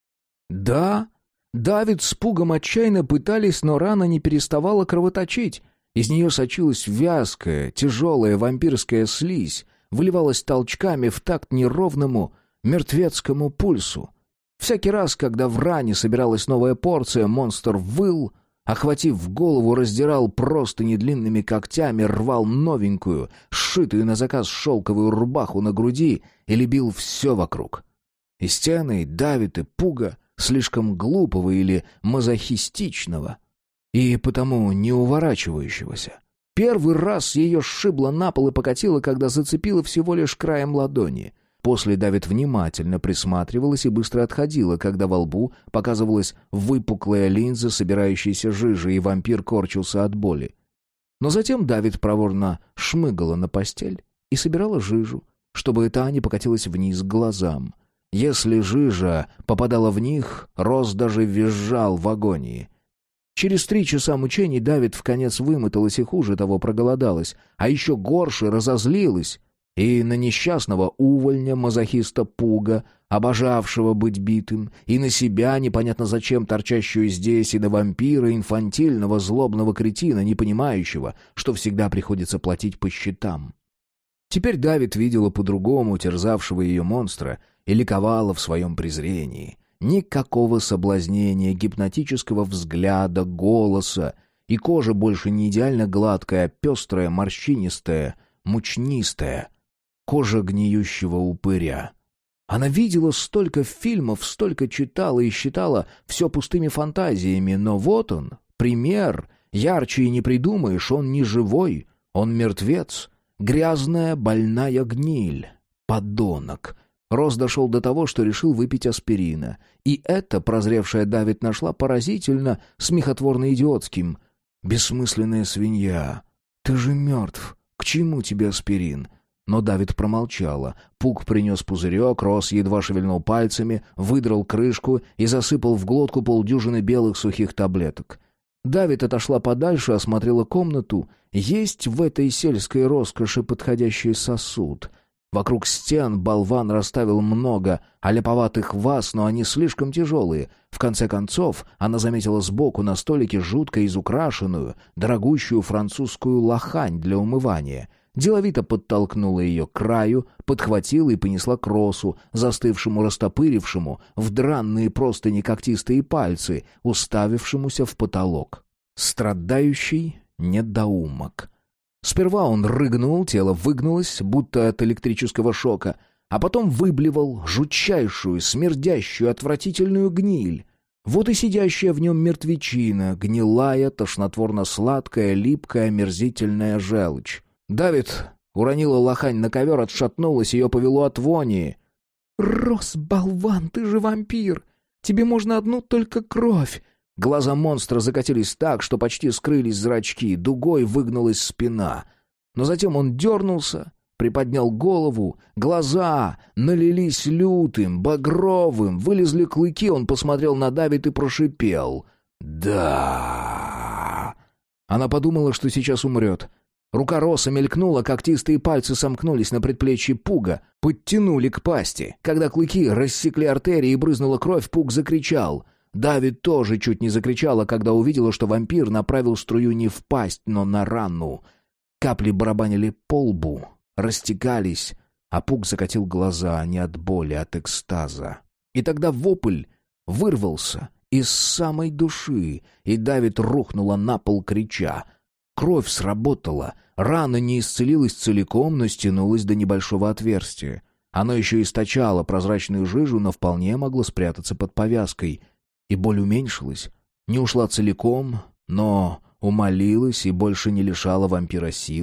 Да, Давид с Пугом отчаянно пытались, но рана не переставала кровоточить. Из нее сочилась вязкая, тяжелая вампирская слизь, выливалась толчками в такт неровному мертвецкому пульсу. Всякий раз, когда в ране собиралась новая порция, монстр выл, охватив голову, раздирал простыни длинными когтями, рвал новенькую, сшитую на заказ шелковую рубаху на груди или бил все вокруг. И стены, и Давид, и Пуга, слишком глупого или мазохистичного, и потому не уворачивающегося. Первый раз ее сшибло на пол и покатило, когда зацепило всего лишь краем ладони. После Давид внимательно присматривалась и быстро отходила, когда во лбу показывалась выпуклая линза, собирающаяся жижи, и вампир корчился от боли. Но затем Давид проворно шмыгала на постель и собирала жижу, чтобы та не покатилась вниз к глазам. Если жижа попадала в них, Рос даже визжал в агонии. Через 3 часа мучений Давид вконец вымоталась и хуже того проголодалась, а еще горше разозлилась. И на несчастного увольня, мазохиста Пуга, обожавшего быть битым, и на себя, непонятно зачем торчащую здесь, и на вампира, инфантильного, злобного кретина, не понимающего, что всегда приходится платить по счетам. Теперь Давид видела по-другому терзавшего ее монстра и ликовала в своем презрении. Никакого соблазнения, гипнотического взгляда, голоса, и кожа больше не идеально гладкая, а пестрая, морщинистая, мучнистая. Кожа гниющего упыря. Она видела столько фильмов, столько читала и считала все пустыми фантазиями, но вот он, пример, ярче и не придумаешь, он не живой, он мертвец, грязная больная гниль, подонок. Рос дошел до того, что решил выпить аспирина, и это прозревшая Давид нашла поразительно смехотворно-идиотским. «Бессмысленная свинья, ты же мертв, к чему тебе аспирин?» Но Давид промолчала. Пуг принес пузырек, Рос едва шевельнул пальцами, выдрал крышку и засыпал в глотку полдюжины белых сухих таблеток. Давид отошла подальше, осмотрела комнату. Есть в этой сельской роскоши подходящий сосуд. Вокруг стен болван расставил много аляповатых ваз, но они слишком тяжелые. В конце концов, она заметила сбоку на столике жутко изукрашенную, дорогущую французскую лохань для умывания. Деловито подтолкнула ее к краю, подхватила и понесла к Росу, застывшему, растопырившему в дранные простыни когтистые пальцы, уставившемуся в потолок. Страдающий недоумок. Сперва он рыгнул, тело выгнулось, будто от электрического шока, а потом выблевал жутчайшую, смердящую, отвратительную гниль. Вот и сидящая в нем мертвечина, гнилая, тошнотворно-сладкая, липкая, омерзительная желчь. Давид уронила лохань на ковер, отшатнулась, ее повело от вони. «Рос, болван, ты же вампир! Тебе можно одну только кровь!» Глаза монстра закатились так, что почти скрылись зрачки, дугой выгнулась спина. Но затем он дернулся, приподнял голову, глаза налились лютым, багровым, вылезли клыки, он посмотрел на Давид и прошипел. «Да!» Она подумала, что сейчас умрет. Рука Роса мелькнула, когтистые пальцы сомкнулись на предплечье Пуга, подтянули к пасти. Когда клыки рассекли артерии и брызнула кровь, Пуг закричал. Давид тоже чуть не закричала, когда увидела, что вампир направил струю не в пасть, но на рану. Капли барабанили по лбу, растекались, а Пуг закатил глаза не от боли, а от экстаза. И тогда вопль вырвался из самой души, и Давид рухнула на пол, крича. Кровь сработала, рана не исцелилась целиком, но стянулась до небольшого отверстия. Оно еще источало прозрачную жижу, но вполне могло спрятаться под повязкой. И боль уменьшилась, не ушла целиком, но умалилась и больше не лишала вампира сил,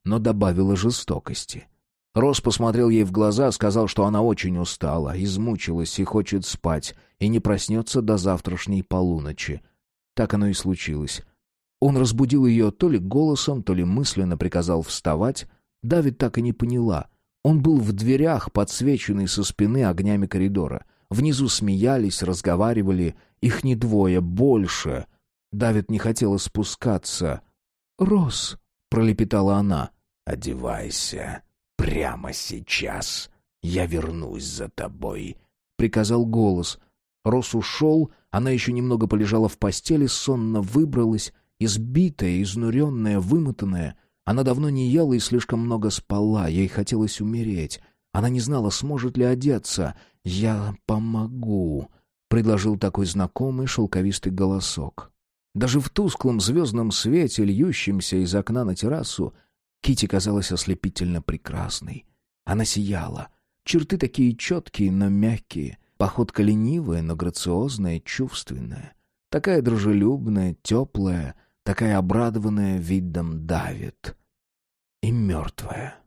но добавила жестокости. Росс посмотрел ей в глаза, сказал, что она очень устала, измучилась и хочет спать, и не проснется до завтрашней полуночи. Так оно и случилось. Он разбудил ее то ли голосом, то ли мысленно приказал вставать. Давид так и не поняла. Он был в дверях, подсвеченный со спины огнями коридора. Внизу смеялись, разговаривали. Их не двое, больше. Давид не хотела спускаться. «Росс», — пролепетала она. «Одевайся. Прямо сейчас. Я вернусь за тобой», — приказал голос. Росс ушел, она еще немного полежала в постели, сонно выбралась, избитая, изнуренная, вымотанная. Она давно не ела и слишком много спала, ей хотелось умереть. Она не знала, сможет ли одеться. «Я помогу», — предложил такой знакомый шелковистый голосок. Даже в тусклом звездном свете, льющемся из окна на террасу, Китти казалась ослепительно прекрасной. Она сияла. Черты такие четкие, но мягкие. Походка ленивая, но грациозная, чувственная. Такая дружелюбная, теплая, такая обрадованная видом Давид. И мертвая.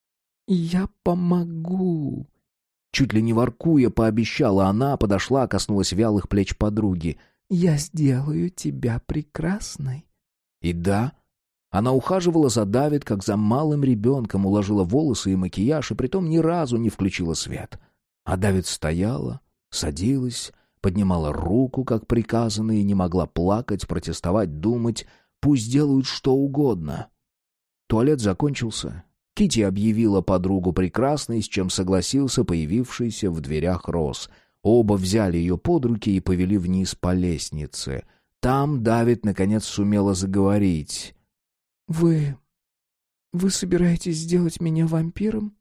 «Я помогу», — чуть ли не воркуя пообещала она, подошла, коснулась вялых плеч подруги. «Я сделаю тебя прекрасной». И да, она ухаживала за Давид, как за малым ребенком, уложила волосы и макияж, и притом ни разу не включила свет. А Давид стояла, садилась, поднимала руку, как приказано, и не могла плакать, протестовать, думать. Пусть делают что угодно. Туалет закончился. Китти объявила подругу прекрасной, с чем согласился появившийся в дверях Росс. Оба взяли ее под руки и повели вниз по лестнице. Там Давид наконец сумела заговорить. «Вы собираетесь сделать меня вампиром?»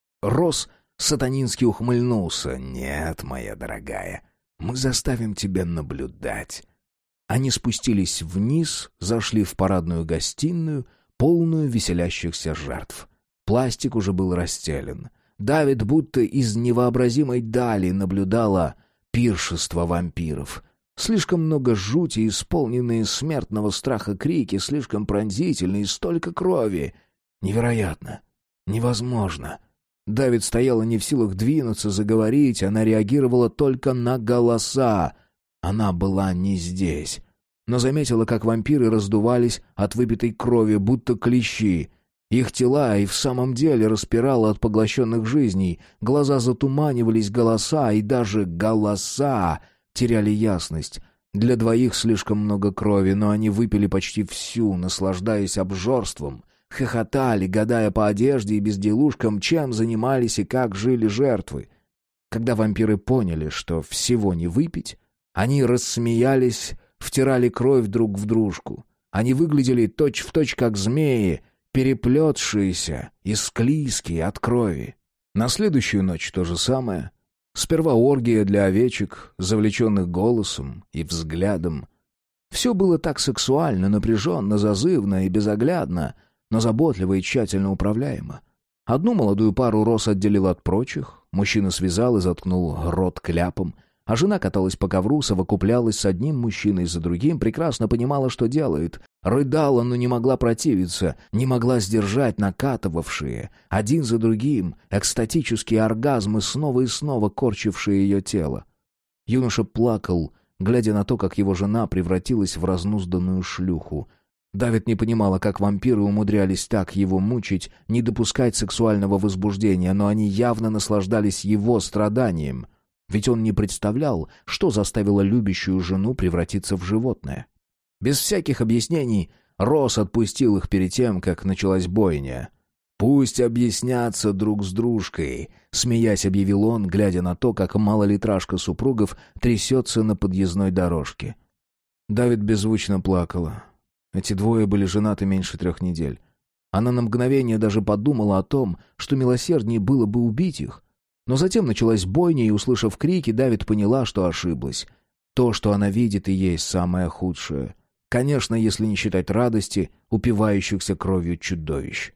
Росс сатанински ухмыльнулся. «Нет, моя дорогая, мы заставим тебя наблюдать». Они спустились вниз, зашли в парадную гостиную, полную веселящихся жертв. Пластик уже был расстелен. Давид будто из невообразимой дали наблюдала пиршество вампиров. Слишком много жути, исполненные смертного страха крики, слишком пронзительные, столько крови. Невероятно. Невозможно. Давид стояла не в силах двинуться, заговорить, она реагировала только на голоса. Она была не здесь, но заметила, как вампиры раздувались от выпитой крови, будто клещи. Их тела и в самом деле распирало от поглощенных жизней, глаза затуманивались, голоса, и даже голоса теряли ясность. Для двоих слишком много крови, но они выпили почти всю, наслаждаясь обжорством, хохотали, гадая по одежде и безделушкам, чем занимались и как жили жертвы. Когда вампиры поняли, что всего не выпить, они рассмеялись, втирали кровь друг в дружку. Они выглядели точь-в-точь как змеи, переплетшиеся и склизкие от крови. На следующую ночь то же самое. Сперва оргия для овечек, завлеченных голосом и взглядом. Все было так сексуально, напряженно, зазывно и безоглядно, но заботливо и тщательно управляемо. Одну молодую пару Росс отделил от прочих, мужчина связал и заткнул рот кляпом, а жена каталась по ковру, совокуплялась с одним мужчиной за другим, прекрасно понимала, что делает. Рыдала, но не могла противиться, не могла сдержать накатывавшие, один за другим, экстатические оргазмы, снова и снова корчившие ее тело. Юноша плакал, глядя на то, как его жена превратилась в разнузданную шлюху. Давид не понимала, как вампиры умудрялись так его мучить, не допускать сексуального возбуждения, но они явно наслаждались его страданием. Ведь он не представлял, что заставило любящую жену превратиться в животное. Без всяких объяснений Росс отпустил их перед тем, как началась бойня. «Пусть объяснятся друг с дружкой», — смеясь объявил он, глядя на то, как малолитражка супругов трясется на подъездной дорожке. Давид беззвучно плакала. Эти двое были женаты меньше 3 недель. Она на мгновение даже подумала о том, что милосерднее было бы убить их. Но затем началась бойня, и, услышав крики, Давид поняла, что ошиблась. То, что она видит, и есть самое худшее. Конечно, если не считать радости, упивающихся кровью чудовищ.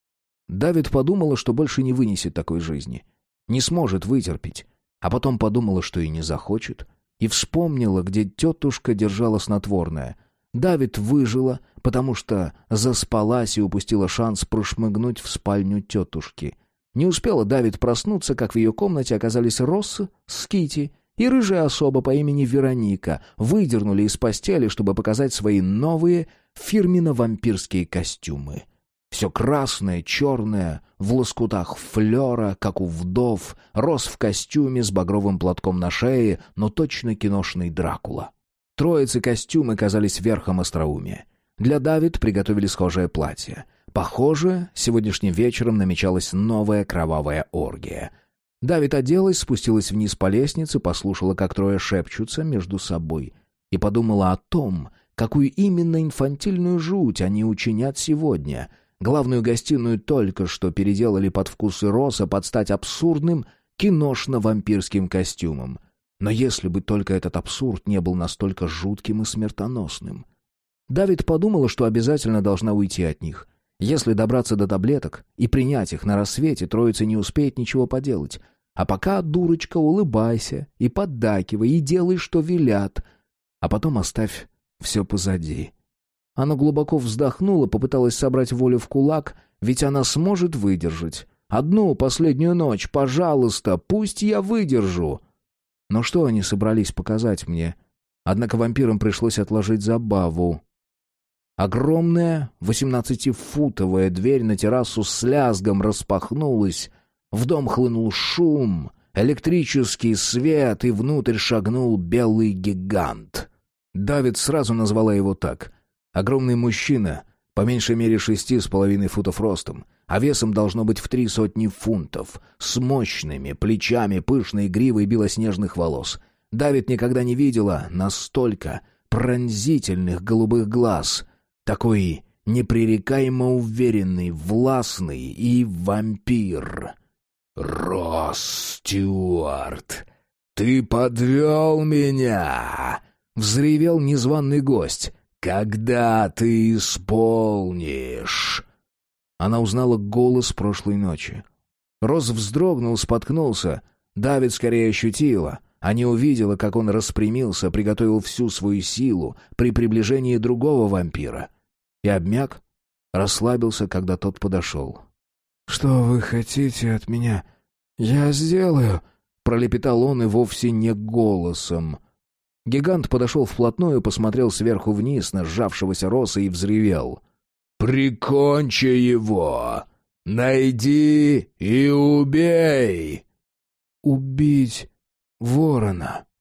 Давид подумала, что больше не вынесет такой жизни. Не сможет вытерпеть. А потом подумала, что и не захочет. И вспомнила, где тетушка держала снотворное. Давид выжила, потому что заспалась и упустила шанс прошмыгнуть в спальню тетушки. Не успела Давид проснуться, как в ее комнате оказались Росс с Кити и рыжая особа по имени Вероника, выдернули из постели, чтобы показать свои новые фирменно-вампирские костюмы. Все красное, черное, в лоскутах флера, как у вдов, Росс в костюме с багровым платком на шее, но точно киношный Дракула. Троицы костюмы казались верхом остроумия. Для Давид приготовили схожее платье. Похоже, сегодняшним вечером намечалась новая кровавая оргия. Давид оделась, спустилась вниз по лестнице, послушала, как трое шепчутся между собой, и подумала о том, какую именно инфантильную жуть они учинят сегодня. Главную гостиную только что переделали под вкусы Росса под стать абсурдным киношно-вампирским костюмом. Но если бы только этот абсурд не был настолько жутким и смертоносным. Давид подумала, что обязательно должна уйти от них. Если добраться до таблеток и принять их на рассвете, троица не успеет ничего поделать. А пока, дурочка, улыбайся и поддакивай, и делай, что велят. А потом оставь все позади. Она глубоко вздохнула, попыталась собрать волю в кулак, ведь она сможет выдержать. Одну последнюю ночь, пожалуйста, пусть я выдержу. Но что они собрались показать мне? Однако вампирам пришлось отложить забаву. Огромная 18-футовая дверь на террасу с лязгом распахнулась. В дом хлынул шум, электрический свет, и внутрь шагнул белый гигант. Давид сразу назвала его так. Огромный мужчина, по меньшей мере 6,5 футов ростом, а весом должно быть в 300 фунтов, с мощными плечами, пышной гривой белоснежных волос. Давид никогда не видела настолько пронзительных голубых глаз. Такой непререкаемо уверенный, властный и вампир. «Росс Стюарт, ты подвел меня!» — взревел незваный гость. «Когда ты исполнишь?» Она узнала голос прошлой ночи. Росс вздрогнул, споткнулся. Давид скорее ощутила, а не увидела, как он распрямился, приготовил всю свою силу при приближении другого вампира. И обмяк, расслабился, когда тот подошел. «Что вы хотите от меня? Я сделаю!» — пролепетал он и вовсе не голосом. Гигант подошел вплотную, посмотрел сверху вниз на сжавшегося Росса и взревел. «Прикончи его! Найди и убей!» «Убить ворона!»